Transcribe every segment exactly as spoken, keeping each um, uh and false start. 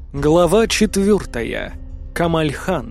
Глава четвертая. Камаль-хан.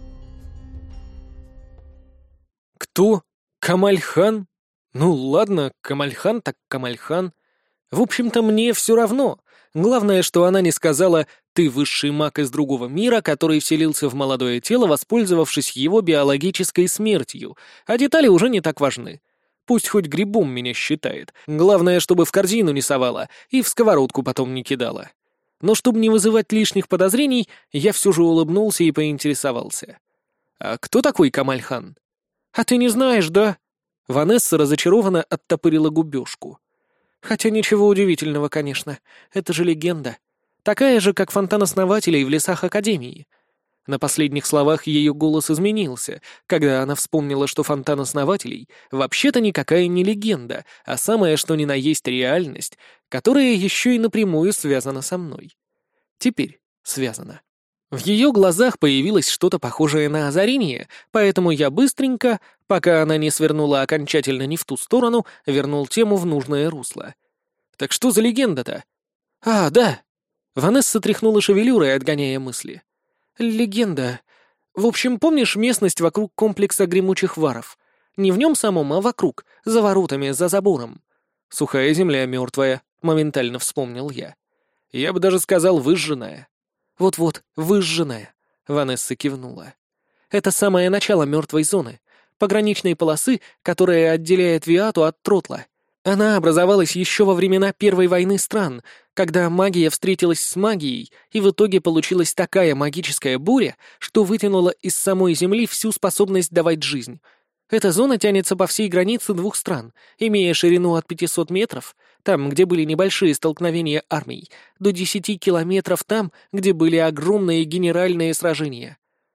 Кто? Камаль-хан? Ну ладно, Камаль-хан так Камаль-хан. В общем-то, мне все равно. Главное, что она не сказала «ты высший маг из другого мира, который вселился в молодое тело, воспользовавшись его биологической смертью», а детали уже не так важны. Пусть хоть грибом меня считает. Главное, чтобы в корзину не совала и в сковородку потом не кидала. Но чтобы не вызывать лишних подозрений, я все же улыбнулся и поинтересовался. «А кто такой Камаль-хан?» «А ты не знаешь, да?» Ванесса разочарованно оттопырила губежку. «Хотя ничего удивительного, конечно. Это же легенда. Такая же, как фонтан основателей в лесах Академии». На последних словах ее голос изменился, когда она вспомнила, что фонтан основателей вообще-то никакая не легенда, а самое что ни на есть реальность, которая еще и напрямую связана со мной. Теперь связана. В ее глазах появилось что-то похожее на озарение, поэтому я быстренько, пока она не свернула окончательно не в ту сторону, вернул тему в нужное русло. «Так что за легенда-то?» «А, да!» Ванесса тряхнула шевелюрой, отгоняя мысли. «Легенда. В общем, помнишь местность вокруг комплекса гремучих варов? Не в нем самом, а вокруг, за воротами, за забором. Сухая земля мертвая», — моментально вспомнил я. «Я бы даже сказал, выжженная». «Вот-вот, выжженная», — Ванесса кивнула. «Это самое начало мертвой зоны, пограничной полосы, которая отделяет Виату от Тротла. Она образовалась еще во времена Первой войны стран, когда магия встретилась с магией, и в итоге получилась такая магическая буря, что вытянула из самой Земли всю способность давать жизнь. Эта зона тянется по всей границе двух стран, имея ширину от пятисот метров, там, где были небольшие столкновения армий, до десяти километров там, где были огромные генеральные сражения».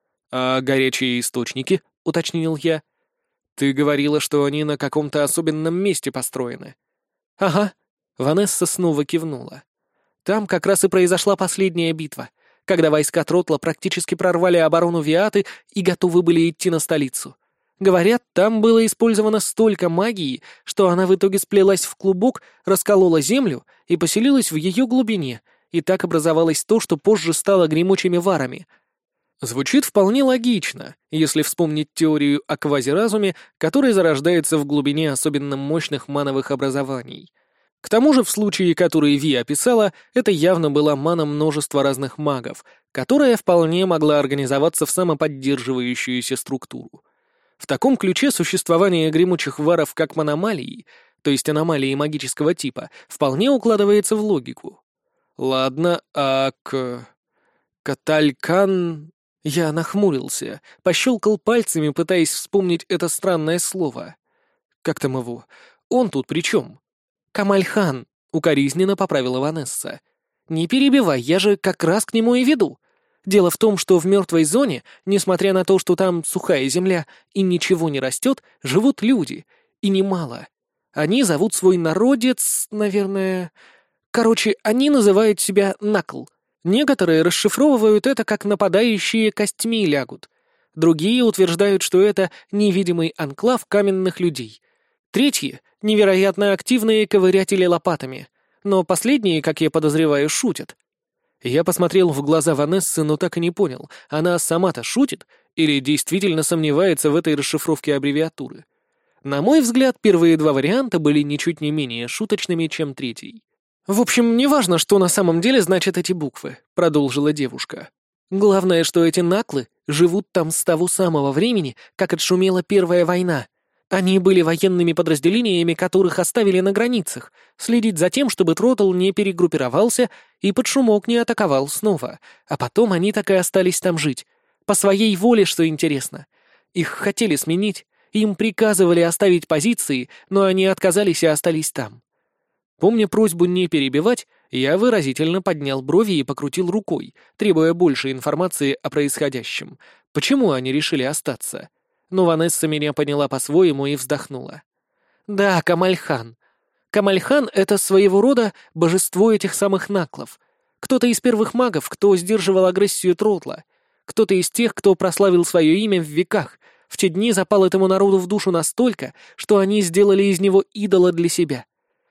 «А горячие источники?» — уточнил я. «Ты говорила, что они на каком-то особенном месте построены». «Ага», — Ванесса снова кивнула. «Там как раз и произошла последняя битва, когда войска Тротла практически прорвали оборону Виаты и готовы были идти на столицу. Говорят, там было использовано столько магии, что она в итоге сплелась в клубок, расколола землю и поселилась в ее глубине, и так образовалось то, что позже стало гремучими варами». Звучит вполне логично, если вспомнить теорию о квазиразуме, который зарождается в глубине особенно мощных мановых образований. К тому же в случае, который Ви описала, это явно была мана множества разных магов, которая вполне могла организоваться в самоподдерживающуюся структуру. В таком ключе существование гремучих варов как мономалии, то есть аномалии магического типа, вполне укладывается в логику. Ладно, а к... Каталькан... Я нахмурился, пощелкал пальцами, пытаясь вспомнить это странное слово. Как там его? Он тут при чем? «Камаль-хан», — укоризненно поправила Ванесса. «Не перебивай, я же как раз к нему и веду. Дело в том, что в мертвой зоне, несмотря на то, что там сухая земля и ничего не растет, живут люди, и немало. Они зовут свой народец, наверное... Короче, они называют себя Накл. Некоторые расшифровывают это как «нападающие костьми лягут». Другие утверждают, что это невидимый анклав каменных людей. Третьи — невероятно активные ковырятели лопатами. Но последние, как я подозреваю, шутят. Я посмотрел в глаза Ванессы, но так и не понял, она сама-то шутит или действительно сомневается в этой расшифровке аббревиатуры. На мой взгляд, первые два варианта были ничуть не менее шуточными, чем третий. «В общем, неважно, что на самом деле значат эти буквы», — продолжила девушка. «Главное, что эти наклы живут там с того самого времени, как отшумела Первая война. Они были военными подразделениями, которых оставили на границах, следить за тем, чтобы Тротл не перегруппировался и под шумок не атаковал снова, а потом они так и остались там жить. По своей воле, что интересно. Их хотели сменить, им приказывали оставить позиции, но они отказались и остались там». Помня просьбу не перебивать, я выразительно поднял брови и покрутил рукой, требуя больше информации о происходящем. Почему они решили остаться? Но Ванесса меня поняла по-своему и вздохнула. «Да, Камаль-хан. Камаль-хан — это своего рода божество этих самых наклов. Кто-то из первых магов, кто сдерживал агрессию Тротла. Кто-то из тех, кто прославил свое имя в веках. В те дни запал этому народу в душу настолько, что они сделали из него идола для себя.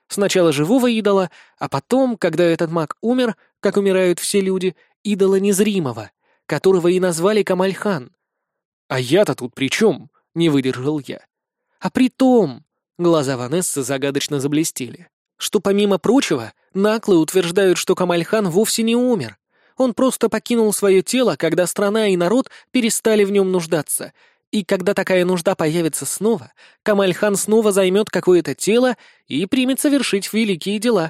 Сначала живого идола, а потом, когда этот маг умер, как умирают все люди, идола незримого, которого и назвали Камальхан. «А я-то тут при чем?» — не выдержал я. «А при том...» — глаза Ванессы загадочно заблестели. «Что, помимо прочего, наклы утверждают, что Камальхан вовсе не умер. Он просто покинул свое тело, когда страна и народ перестали в нем нуждаться. И когда такая нужда появится снова, Камальхан снова займет какое-то тело и примется вершить великие дела.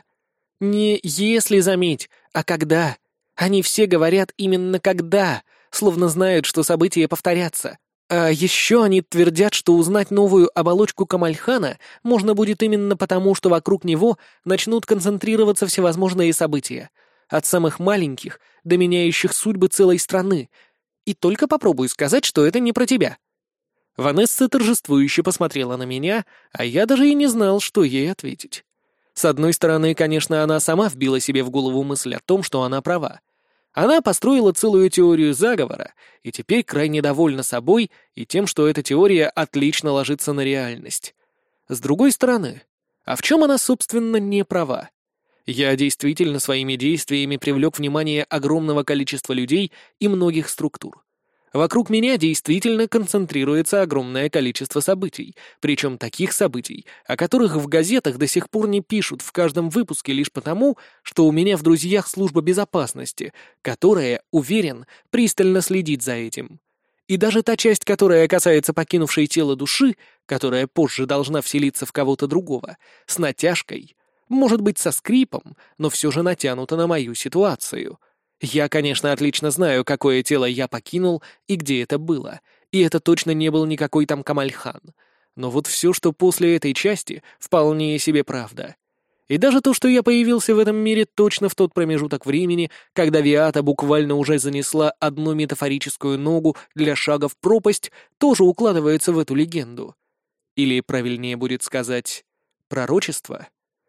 Не если, заметь, а когда. Они все говорят именно «когда», словно знают, что события повторятся. А еще они твердят, что узнать новую оболочку Камальхана можно будет именно потому, что вокруг него начнут концентрироваться всевозможные события, от самых маленьких до меняющих судьбы целой страны. И только попробуй сказать, что это не про тебя». Ванесса торжествующе посмотрела на меня, а я даже и не знал, что ей ответить. С одной стороны, конечно, она сама вбила себе в голову мысль о том, что она права. Она построила целую теорию заговора, и теперь крайне довольна собой и тем, что эта теория отлично ложится на реальность. С другой стороны, а в чем она, собственно, не права? Я действительно своими действиями привлек внимание огромного количества людей и многих структур. Вокруг меня действительно концентрируется огромное количество событий, причем таких событий, о которых в газетах до сих пор не пишут в каждом выпуске лишь потому, что у меня в друзьях служба безопасности, которая, уверен, пристально следит за этим. И даже та часть, которая касается покинувшей тело души, которая позже должна вселиться в кого-то другого, с натяжкой, может быть, со скрипом, но все же натянута на мою ситуацию. Я, конечно, отлично знаю, какое тело я покинул и где это было, и это точно не был никакой там Камальхан. Но вот все, что после этой части, вполне себе правда. И даже то, что я появился в этом мире точно в тот промежуток времени, когда Виата буквально уже занесла одну метафорическую ногу для шага в пропасть, тоже укладывается в эту легенду. Или, правильнее будет сказать, пророчество.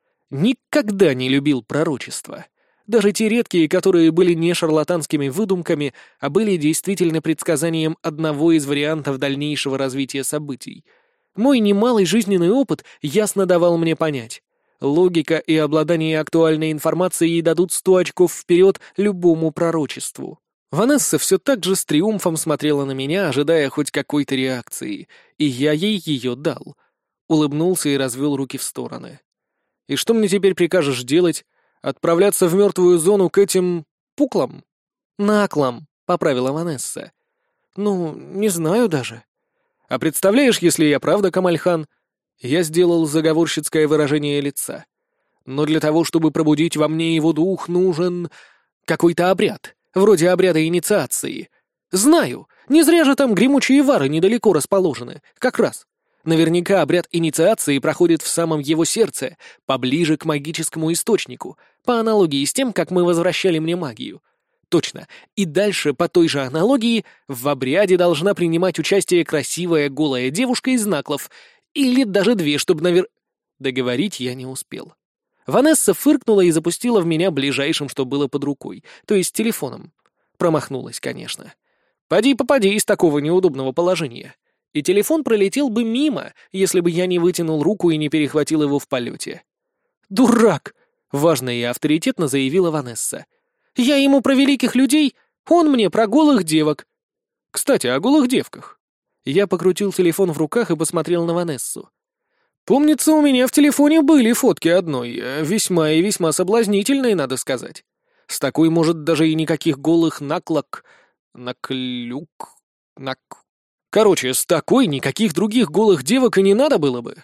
Никогда не любил пророчества. Даже те редкие, которые были не шарлатанскими выдумками, а были действительно предсказанием одного из вариантов дальнейшего развития событий. Мой немалый жизненный опыт ясно давал мне понять. Логика и обладание актуальной информацией дадут сто очков вперед любому пророчеству. Ванесса все так же с триумфом смотрела на меня, ожидая хоть какой-то реакции, и я ей ее дал. Улыбнулся и развел руки в стороны. «И что мне теперь прикажешь делать? Отправляться в мертвую зону к этим... пуклам?» «Наклам», — поправила Ванесса. «Ну, не знаю даже». «А представляешь, если я правда Камальхан?» Я сделал заговорщицкое выражение лица. «Но для того, чтобы пробудить во мне его дух, нужен... какой-то обряд, вроде обряда инициации. Знаю, не зря же там гремучие вары недалеко расположены, как раз. Наверняка обряд инициации проходит в самом его сердце, поближе к магическому источнику, по аналогии с тем, как мы возвращали мне магию. Точно. И дальше, по той же аналогии, в обряде должна принимать участие красивая голая девушка из наклов, или даже две, чтобы навер... Договорить я не успел. Ванесса фыркнула и запустила в меня ближайшим, что было под рукой, то есть телефоном. Промахнулась, конечно. Поди попади из такого неудобного положения. И телефон пролетел бы мимо, если бы я не вытянул руку и не перехватил его в полете. «Дурак!» — важно и авторитетно заявила Ванесса. «Я ему про великих людей, он мне про голых девок». «Кстати, о голых девках». Я покрутил телефон в руках и посмотрел на Ванессу. «Помнится, у меня в телефоне были фотки одной, весьма и весьма соблазнительной, надо сказать. С такой, может, даже и никаких голых наклок... наклюк... нак... Короче, с такой никаких других голых девок и не надо было бы».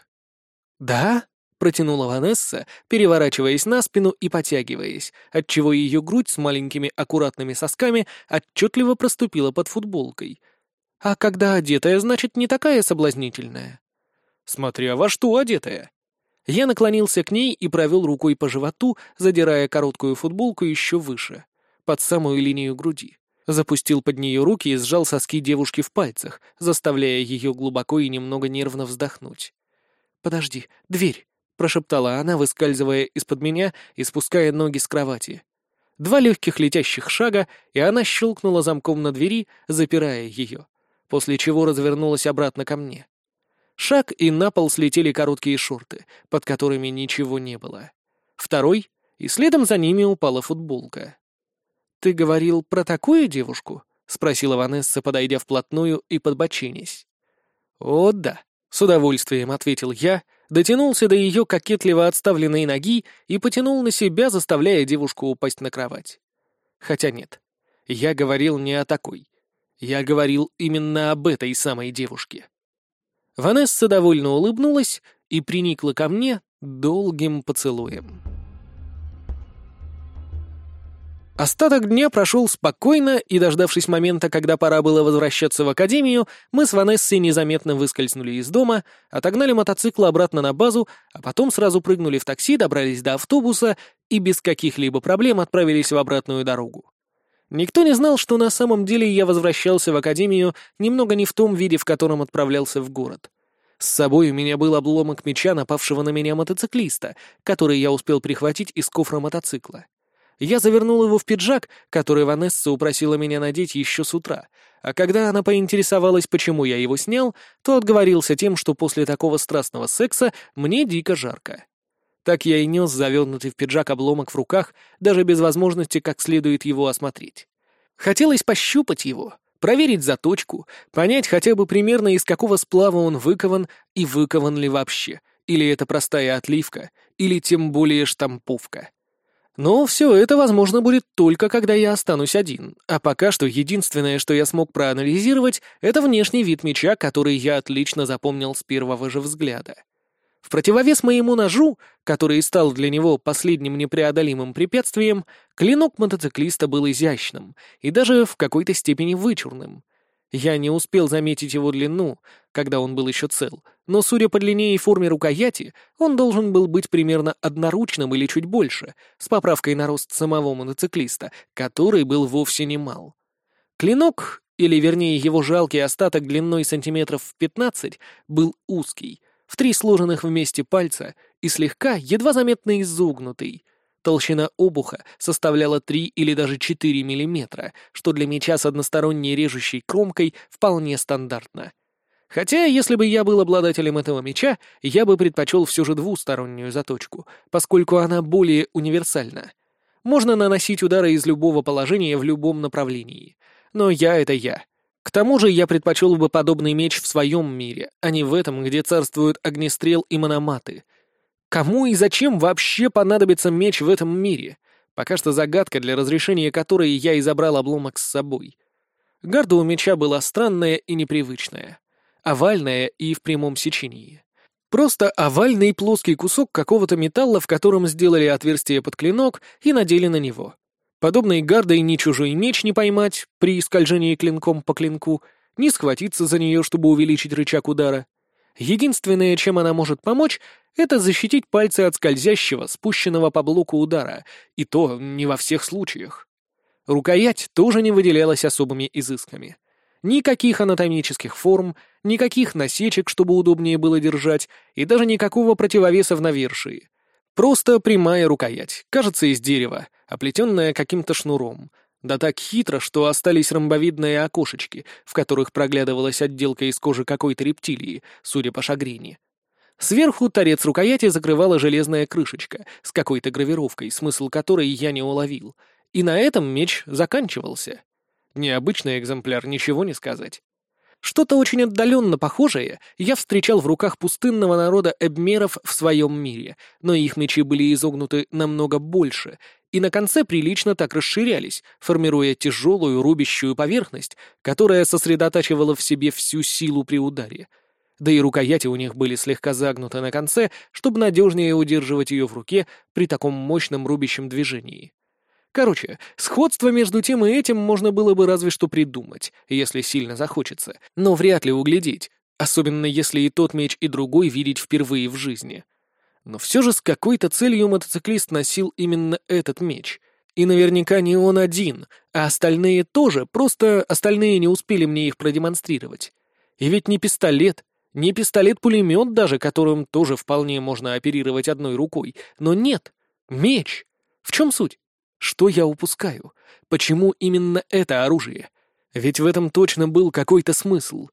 «Да?» — протянула Ванесса, переворачиваясь на спину и потягиваясь, отчего ее грудь с маленькими аккуратными сосками отчетливо проступила под футболкой. «А когда одетая, значит, не такая соблазнительная?» «Смотря во что одетая». Я наклонился к ней и провел рукой по животу, задирая короткую футболку еще выше, под самую линию груди. Запустил под нее руки и сжал соски девушки в пальцах, заставляя ее глубоко и немного нервно вздохнуть. «Подожди, дверь!» — прошептала она, выскальзывая из-под меня и спуская ноги с кровати. Два легких летящих шага, и она щелкнула замком на двери, запирая ее, после чего развернулась обратно ко мне. Шаг, и на пол слетели короткие шорты, под которыми ничего не было. Второй, и следом за ними упала футболка. «Ты говорил про такую девушку?» — спросила Ванесса, подойдя вплотную и подбоченясь. «О, да», — с удовольствием ответил я, дотянулся до ее кокетливо отставленной ноги и потянул на себя, заставляя девушку упасть на кровать. Хотя нет, я говорил не о такой. Я говорил именно об этой самой девушке. Ванесса довольно улыбнулась и приникла ко мне долгим поцелуем. Остаток дня прошел спокойно, и, дождавшись момента, когда пора было возвращаться в академию, мы с Ванессой незаметно выскользнули из дома, отогнали мотоцикл обратно на базу, а потом сразу прыгнули в такси, добрались до автобуса и без каких-либо проблем отправились в обратную дорогу. Никто не знал, что на самом деле я возвращался в академию немного не в том виде, в котором отправлялся в город. С собой у меня был обломок меча напавшего на меня мотоциклиста, который я успел прихватить из кофра мотоцикла. Я завернул его в пиджак, который Ванесса упросила меня надеть еще с утра, а когда она поинтересовалась, почему я его снял, то отговорился тем, что после такого страстного секса мне дико жарко. Так я и нес завернутый в пиджак обломок в руках, даже без возможности как следует его осмотреть. Хотелось пощупать его, проверить заточку, понять хотя бы примерно, из какого сплава он выкован и выкован ли вообще, или это простая отливка, или тем более штамповка. Но все это возможно будет только когда я останусь один, а пока что единственное, что я смог проанализировать, это внешний вид меча, который я отлично запомнил с первого же взгляда. В противовес моему ножу, который стал для него последним непреодолимым препятствием, клинок мотоциклиста был изящным и даже в какой-то степени вычурным. Я не успел заметить его длину, когда он был еще цел, но, судя по длине и форме рукояти, он должен был быть примерно одноручным или чуть больше, с поправкой на рост самого мотоциклиста, который был вовсе не мал. Клинок, или вернее его жалкий остаток длиной сантиметров в пятнадцать, был узкий, в три сложенных вместе пальца и слегка, едва заметно изогнутый. Толщина обуха составляла три или даже четыре миллиметра, что для меча с односторонней режущей кромкой вполне стандартно. Хотя, если бы я был обладателем этого меча, я бы предпочел все же двустороннюю заточку, поскольку она более универсальна. Можно наносить удары из любого положения в любом направлении. Но я — это я. К тому же я предпочел бы подобный меч в своем мире, а не в этом, где царствуют огнестрел и мономаты. Кому и зачем вообще понадобится меч в этом мире? Пока что загадка, для разрешения которой я и забрал обломок с собой. Гарда у меча была странная и непривычная. Овальная и в прямом сечении. Просто овальный плоский кусок какого-то металла, в котором сделали отверстие под клинок и надели на него. Подобной гардой ни чужой меч не поймать при скольжении клинком по клинку, ни схватиться за нее, чтобы увеличить рычаг удара. Единственное, чем она может помочь, это защитить пальцы от скользящего, спущенного по блоку удара, и то не во всех случаях. Рукоять тоже не выделялась особыми изысками. Никаких анатомических форм, никаких насечек, чтобы удобнее было держать, и даже никакого противовеса в навершии. Просто прямая рукоять, кажется, из дерева, оплетенная каким-то шнуром. Да так хитро, что остались ромбовидные окошечки, в которых проглядывалась отделка из кожи какой-то рептилии, судя по шагрине. Сверху торец рукояти закрывала железная крышечка с какой-то гравировкой, смысл которой я не уловил. И на этом меч заканчивался. Необычный экземпляр, ничего не сказать. Что-то очень отдаленно похожее я встречал в руках пустынного народа эбмеров в своем мире, но их мечи были изогнуты намного больше, и на конце прилично так расширялись, формируя тяжелую рубящую поверхность, которая сосредотачивала в себе всю силу при ударе. Да и рукояти у них были слегка загнуты на конце, чтобы надежнее удерживать ее в руке при таком мощном рубящем движении. Короче, сходство между тем и этим можно было бы разве что придумать, если сильно захочется, но вряд ли углядеть, особенно если и тот меч, и другой видеть впервые в жизни. Но все же с какой-то целью мотоциклист носил именно этот меч. И наверняка не он один, а остальные тоже, просто остальные не успели мне их продемонстрировать. И ведь не пистолет, не пистолет-пулемет даже, которым тоже вполне можно оперировать одной рукой, но нет, меч. В чем суть? Что я упускаю? Почему именно это оружие? Ведь в этом точно был какой-то смысл.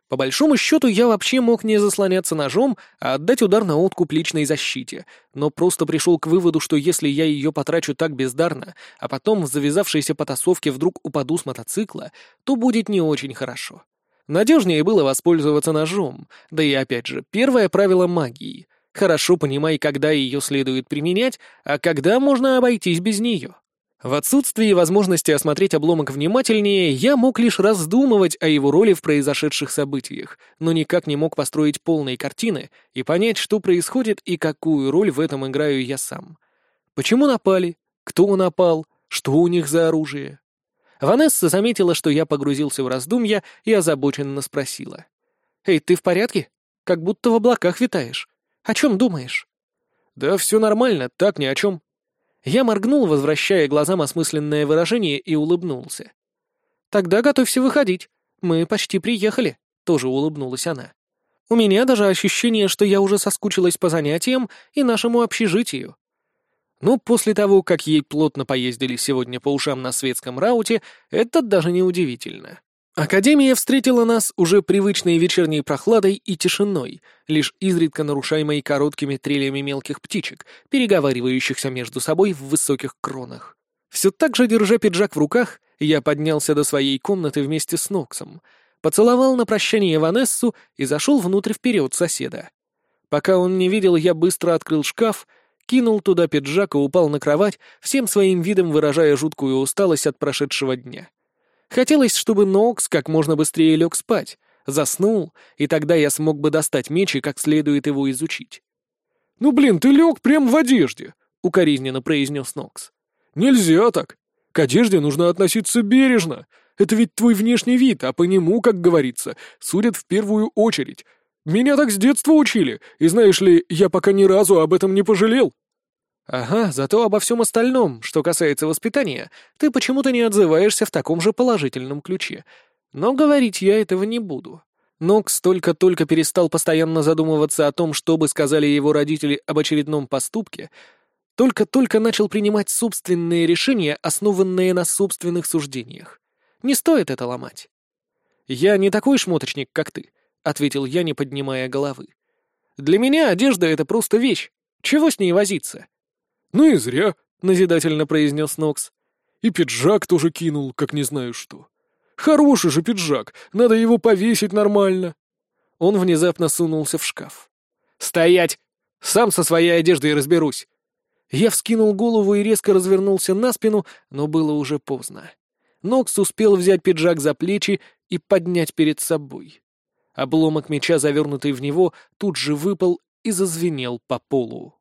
По большому счету, я вообще мог не заслоняться ножом, а отдать удар на откуп личной защите, но просто пришел к выводу, что если я ее потрачу так бездарно, а потом в завязавшейся потасовке вдруг упаду с мотоцикла, то будет не очень хорошо. Надежнее было воспользоваться ножом, да и опять же, первое правило магии — хорошо понимай, когда ее следует применять, а когда можно обойтись без нее. В отсутствии возможности осмотреть обломок внимательнее, я мог лишь раздумывать о его роли в произошедших событиях, но никак не мог построить полной картины и понять, что происходит и какую роль в этом играю я сам. Почему напали? Кто напал? Что у них за оружие? Ванесса заметила, что я погрузился в раздумья, и озабоченно спросила. «Эй, ты в порядке? Как будто в облаках витаешь. О чем думаешь?» «Да все нормально, так ни о чем». Я моргнул, возвращая глазам осмысленное выражение, и улыбнулся. «Тогда готовься выходить. Мы почти приехали», — тоже улыбнулась она. «У меня даже ощущение, что я уже соскучилась по занятиям и нашему общежитию». Ну, после того, как ей плотно поездили сегодня по ушам на светском рауте, это даже не удивительно. Академия встретила нас уже привычной вечерней прохладой и тишиной, лишь изредка нарушаемой короткими трелями мелких птичек, переговаривающихся между собой в высоких кронах. Все так же, держа пиджак в руках, я поднялся до своей комнаты вместе с Ноксом, поцеловал на прощание Ванессу и зашел внутрь вперед соседа. Пока он не видел, я быстро открыл шкаф, кинул туда пиджак и упал на кровать, всем своим видом выражая жуткую усталость от прошедшего дня. Хотелось, чтобы Нокс как можно быстрее лег спать, заснул, и тогда я смог бы достать меч и как следует его изучить. «Ну блин, ты лег прям в одежде», — укоризненно произнес Нокс. «Нельзя так. К одежде нужно относиться бережно. Это ведь твой внешний вид, а по нему, как говорится, судят в первую очередь. Меня так с детства учили, и знаешь ли, я пока ни разу об этом не пожалел». «Ага, зато обо всем остальном, что касается воспитания, ты почему-то не отзываешься в таком же положительном ключе. Но говорить я этого не буду». Нокс только-только перестал постоянно задумываться о том, что бы сказали его родители об очередном поступке, только-только начал принимать собственные решения, основанные на собственных суждениях. Не стоит это ломать. «Я не такой шмоточник, как ты», — ответил я, не поднимая головы. «Для меня одежда — это просто вещь. Чего с ней возиться?» «Ну и зря», — назидательно произнес Нокс. «И пиджак тоже кинул, как не знаю что. Хороший же пиджак, надо его повесить нормально». Он внезапно сунулся в шкаф. «Стоять! Сам со своей одеждой разберусь!» Я вскинул голову и резко развернулся на спину, но было уже поздно. Нокс успел взять пиджак за плечи и поднять перед собой. Обломок меча, завернутый в него, тут же выпал и зазвенел по полу.